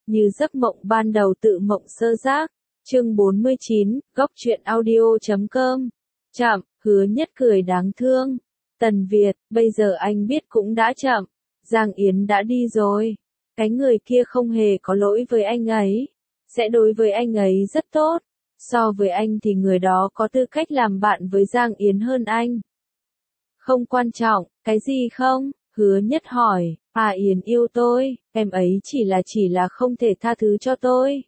như giấc mộng ban đầu tự mộng sơ giác. Chương 49, góc truyện audio.com. Chậm, Hứa Nhất cười đáng thương. Tần Việt, bây giờ anh biết cũng đã chậm. Giang Yến đã đi rồi. Cái người kia không hề có lỗi với anh ấy. Sẽ đối với anh ấy rất tốt. So với anh thì người đó có tư cách làm bạn với Giang Yến hơn anh. Không quan trọng, cái gì không? Hứa Nhất hỏi, Yến yêu tôi, em ấy chỉ là không thể tha thứ cho tôi.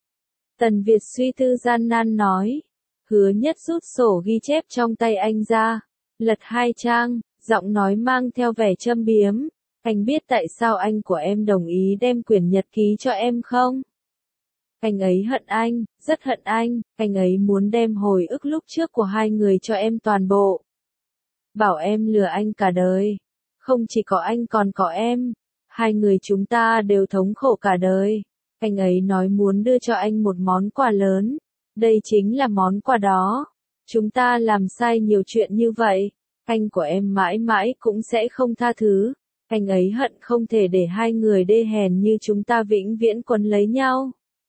Tần Việt suy tư gian nan nói. Hứa Nhất rút sổ ghi chép trong tay anh ra, lật 2 trang, giọng nói mang theo vẻ châm biếm. Anh biết tại sao anh của em đồng ý đem quyển nhật ký cho em không? Anh ấy hận anh, rất hận anh ấy muốn đem hồi ức lúc trước của hai người cho em toàn bộ. Bảo em lừa anh cả đời. Không chỉ có anh còn có em. Hai người chúng ta đều thống khổ cả đời. Anh ấy nói muốn đưa cho anh một món quà lớn. Đây chính là món quà đó. Chúng ta làm sai nhiều chuyện như vậy. Anh của em mãi mãi cũng sẽ không tha thứ. Anh ấy hận không thể để hai người đê hèn như chúng ta vĩnh viễn quấn lấy nhau.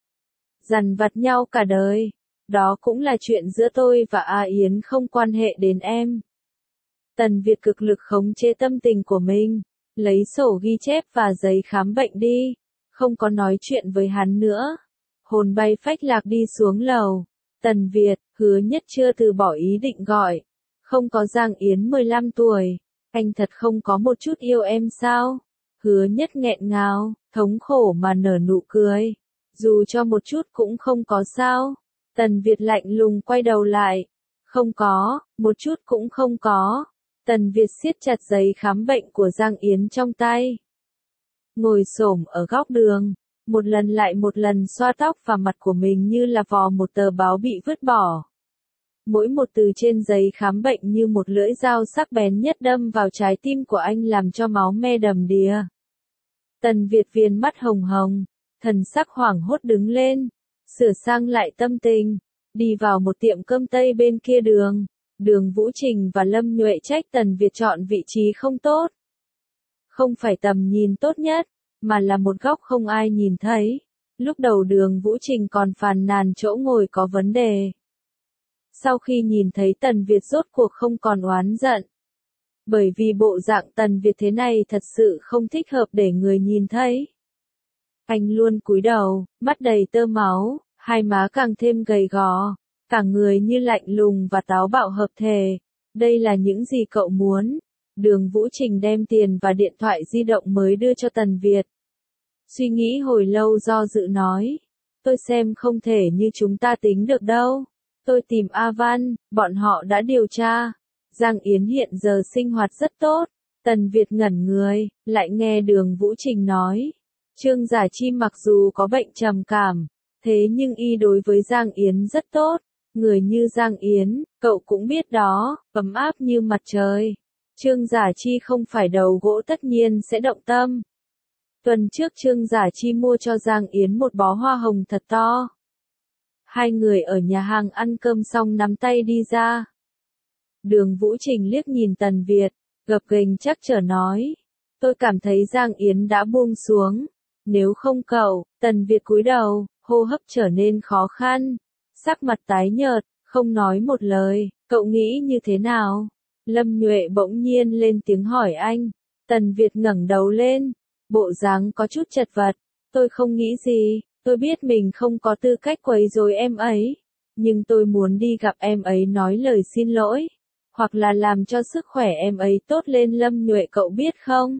Dằn vặt nhau cả đời. Đó cũng là chuyện giữa tôi và Yến, không quan hệ đến em. Tần Việt cực lực khống chế tâm tình của mình. Lấy sổ ghi chép và giấy khám bệnh đi. Không có nói chuyện với hắn nữa. Hồn bay phách lạc đi xuống lầu. Tần Việt, Hứa Nhất chưa từ bỏ ý định gọi. Không có Giang Yến 15 tuổi. Anh thật không có một chút yêu em sao? Hứa Nhất nghẹn ngào, thống khổ mà nở nụ cười. Dù cho một chút cũng không có sao. Tần Việt lạnh lùng quay đầu lại. Không có, một chút cũng không có. Tần Việt siết chặt giấy khám bệnh của Giang Yến trong tay. Ngồi xổm ở góc đường, một lần lại một lần xoa tóc và mặt của mình như là vò một tờ báo bị vứt bỏ. Mỗi một từ trên giấy khám bệnh như một lưỡi dao sắc bén nhất đâm vào trái tim của anh, làm cho máu me đầm đìa. Tần Việt viền mắt hồng hồng, thần sắc hoảng hốt đứng lên, sửa sang lại tâm tình, đi vào một tiệm cơm Tây bên kia đường. Đường Vũ Trình và Lâm Nhuệ trách Tần Việt chọn vị trí không tốt. Không phải tầm nhìn tốt nhất, mà là một góc không ai nhìn thấy. Lúc đầu Đường Vũ Trình còn phàn nàn chỗ ngồi có vấn đề. Sau khi nhìn thấy Tần Việt rốt cuộc không còn oán giận. Bởi vì bộ dạng Tần Việt thế này thật sự không thích hợp để người nhìn thấy. Anh luôn cúi đầu, mắt đầy tơ máu, hai má càng thêm gầy gò, cả người như lạnh lùng và táo bạo hợp thể. Đây là những gì cậu muốn? Đường Vũ Trình đem tiền và điện thoại di động mới đưa cho Tần Việt. Suy nghĩ hồi lâu do dự nói. Tôi xem không thể như chúng ta tính được đâu. Tôi tìm A Văn, bọn họ đã điều tra. Giang Yến hiện giờ sinh hoạt rất tốt. Tần Việt ngẩn người, lại nghe Đường Vũ Trình nói. Trương Giả Chi mặc dù có bệnh trầm cảm, thế nhưng y đối với Giang Yến rất tốt. Người như Giang Yến, cậu cũng biết đó, ấm áp như mặt trời. Trương Giả Chi không phải đầu gỗ tất nhiên sẽ động tâm. Tuần trước Trương Giả Chi mua cho Giang Yến một bó hoa hồng thật to. Hai người ở nhà hàng ăn cơm xong nắm tay đi ra. Đường Vũ Trình liếc nhìn Tần Việt, gập ghềnh chắc chở nói. Tôi cảm thấy Giang Yến đã buông xuống. Nếu không cậu, Tần Việt cúi đầu, hô hấp trở nên khó khăn. Sắc mặt tái nhợt, không nói một lời, cậu nghĩ như thế nào? Lâm Nhuệ bỗng nhiên lên tiếng hỏi anh. Tần Việt ngẩng đầu lên, bộ dáng có chút chật vật. Tôi không nghĩ gì, tôi biết mình không có tư cách quấy rối em ấy. Nhưng tôi muốn đi gặp em ấy nói lời xin lỗi. Hoặc là làm cho sức khỏe em ấy tốt lên. Lâm Nhuệ cậu biết không?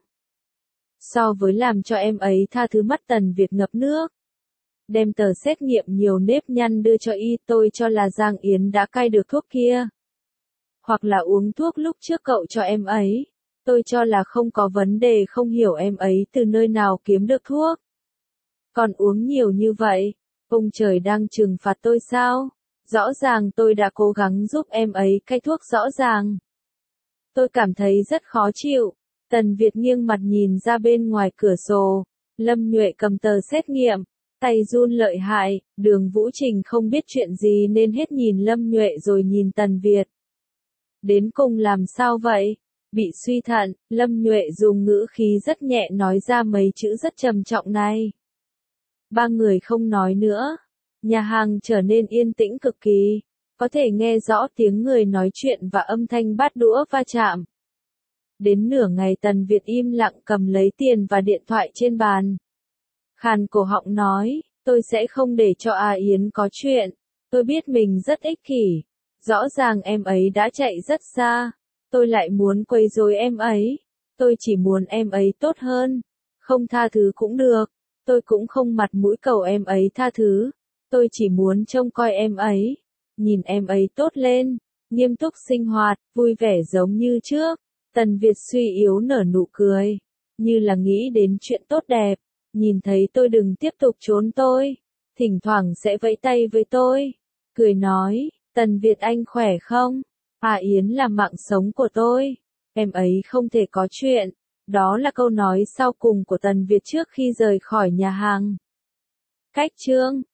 So với làm cho em ấy tha thứ, mắt Tần Việt ngập nước. Đem tờ xét nghiệm nhiều nếp nhăn đưa cho y, tôi cho là Giang Yến đã cai được thuốc kia. Hoặc là uống thuốc lúc trước cậu cho em ấy. Tôi cho là không có vấn đề, không hiểu em ấy từ nơi nào kiếm được thuốc. Còn uống nhiều như vậy, ông trời đang trừng phạt tôi sao? Rõ ràng tôi đã cố gắng giúp em ấy cai thuốc rõ ràng. Tôi cảm thấy rất khó chịu. Tần Việt nghiêng mặt nhìn ra bên ngoài cửa sổ. Lâm Nhuệ cầm tờ xét nghiệm, tay run lợi hại. Đường Vũ Trình không biết chuyện gì nên hết nhìn Lâm Nhuệ rồi nhìn Tần Việt. Đến cùng làm sao vậy? Bị suy thận, Lâm Nhuệ dùng ngữ khí rất nhẹ nói ra mấy chữ rất trầm trọng này. Ba người không nói nữa. Nhà hàng trở nên yên tĩnh cực kỳ. Có thể nghe rõ tiếng người nói chuyện và âm thanh bát đũa va chạm. Đến nửa ngày Tần Việt im lặng cầm lấy tiền và điện thoại trên bàn. Khàn cổ họng nói, tôi sẽ không để cho A Yến có chuyện. Tôi biết mình rất ích kỷ. Rõ ràng em ấy đã chạy rất xa. Tôi lại muốn quấy rối em ấy. Tôi chỉ muốn em ấy tốt hơn. Không tha thứ cũng được. Tôi cũng không mặt mũi cầu em ấy tha thứ. Tôi chỉ muốn trông coi em ấy. Nhìn em ấy tốt lên. Nghiêm túc sinh hoạt, vui vẻ giống như trước. Tần Việt suy yếu nở nụ cười. Như là nghĩ đến chuyện tốt đẹp. Nhìn thấy tôi đừng tiếp tục trốn tôi. Thỉnh thoảng sẽ vẫy tay với tôi. Cười nói, Tần Việt anh khỏe không? A Yến là mạng sống của tôi. Em ấy không thể có chuyện. Đó là câu nói sau cùng của Tần Việt trước khi rời khỏi nhà hàng. Cách chương